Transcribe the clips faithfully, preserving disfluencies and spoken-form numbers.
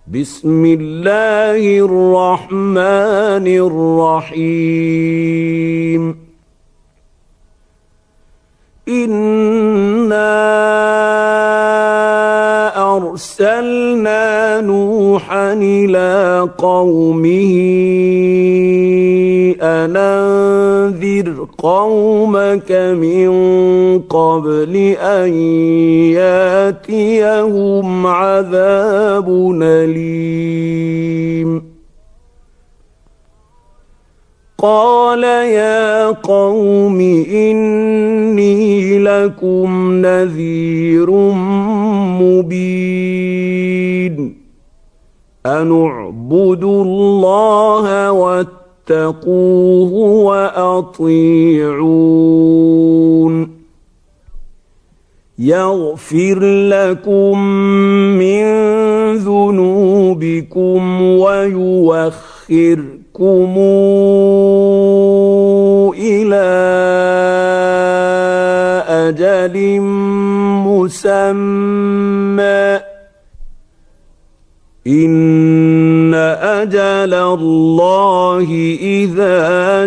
بسم الله الرحمن الرحيم إنا أرسلنا نوحا إلى قومه أن أنذر قومك من قبل أن ياتيهم عذاب أليم قال يا قوم إني لكم نذير مبين أن اعبدوا الله واتقوه وأطيعون يغفر لكم من ذنوبكم ويوخركم إلى أجل مسمى إن أجل الله إذا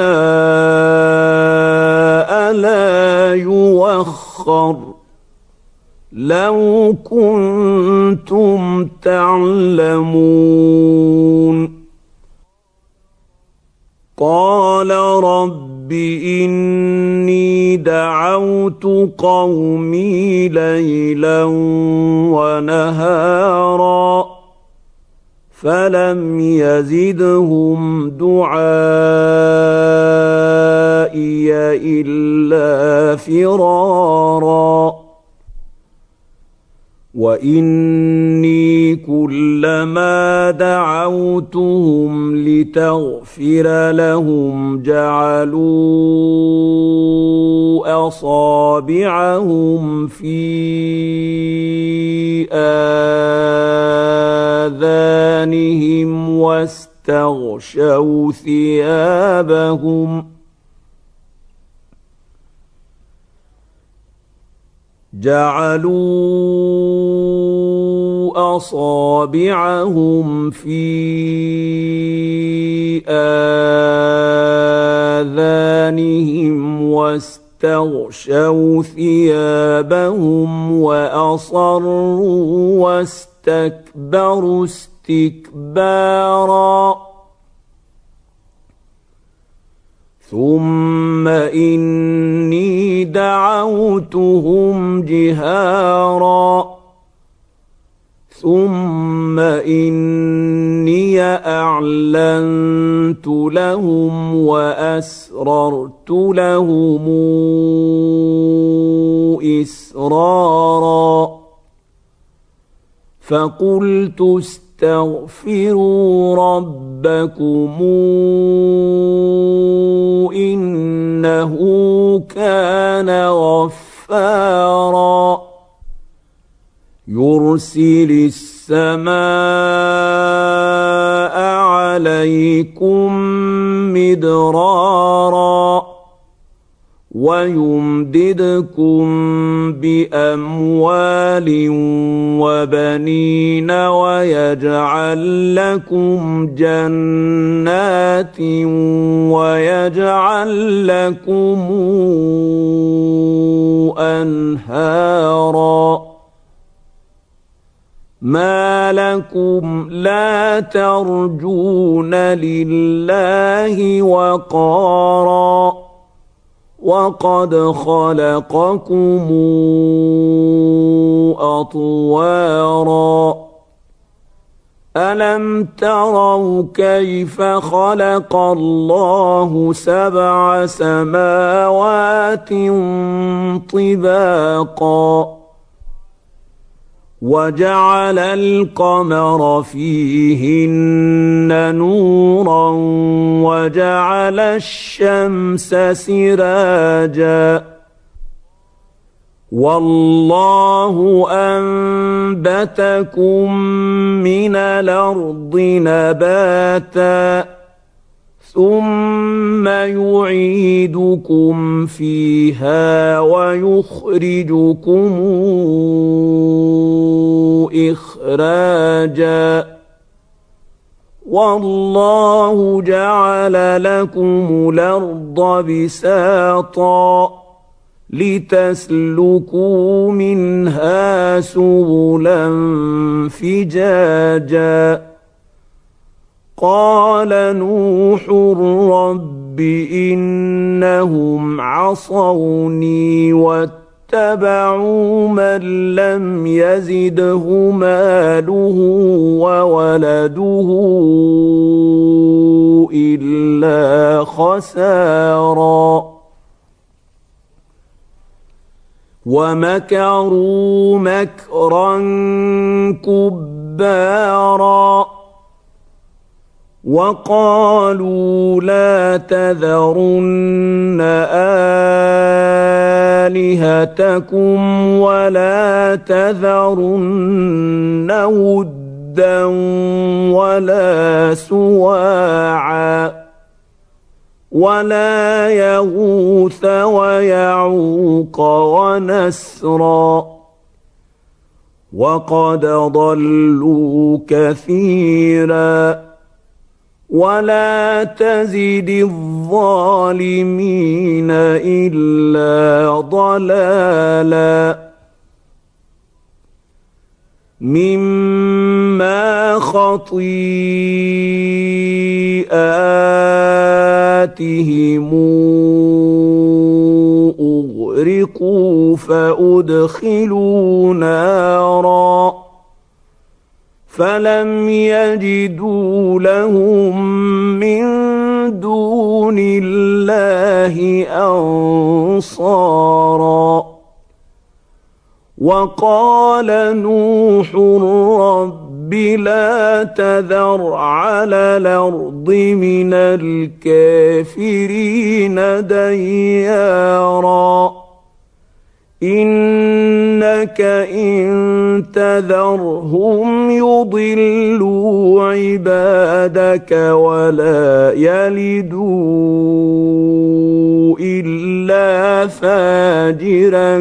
جاء لا يؤخر لو كنتم تعلمون قال رب إني دعوت قومي ليلا ونهارا فلم يزدهم دعائي إلا فرارا وإني كلما دعوتهم لتغفر لهم جعلوا أصابعهم في آذانهم واستغشوا ثيابهم جعلوا أصابعهم في آذانهم واستغشوا ثيابهم وأصروا واستكبروا استكبارا ثم إني دعوتهم جهارا ثم إني أعلنت لهم وأسررت لهم إسرارا فقلت استغفروا ربكم إنه كان غفارا يرسل السماء عليكم مدرارا ويمددكم بأموال وبنين ويجعل لكم جنات ويجعل لكم أنهارا ما لكم لا ترجون لله وقارا وقد خلقكم أطوارا ألم تروا كيف خلق الله سبع سماوات طباقا وجعل القمر فيهن نورا وجعل الشمس سراجا والله أنبتكم من الأرض نباتا ثم يعيدكم فيها ويخرجكم إخراجا والله جعل لكم الأرض بساطا لتسلكوا منها سبلا فجاجا قال نوح رب إنهم عصوني واتبعوا من لم يزده ماله وولده إلا خسارا ومكروا مكرا كبارا وقالوا لا تذرن آلهتكم ولا تذرن ودا ولا سواعا ولا يغوث ويعوق ونسرا وقد ضلوا كثيرا ولا تزد الظالمين إلا ضلالا مما خطيئاتهم أغرقوا فأدخلوا نارا فلم يجدوا لهم من دون الله أنصارا وقال نوح رب لا تذر على الأرض من الكافرين ديارا إنك إن تذرهم يضلوا عبادك ولا يلدوا إلا فاجرا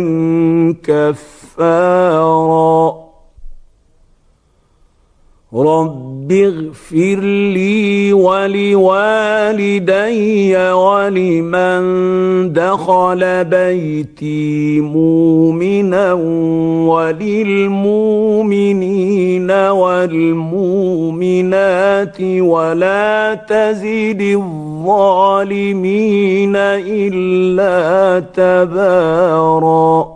كفارا رب اغفر لي ولوالدي ولمن دخل بيتي مؤمنا وللمؤمنين والمؤمنات ولا تزد الظالمين إلا تبارا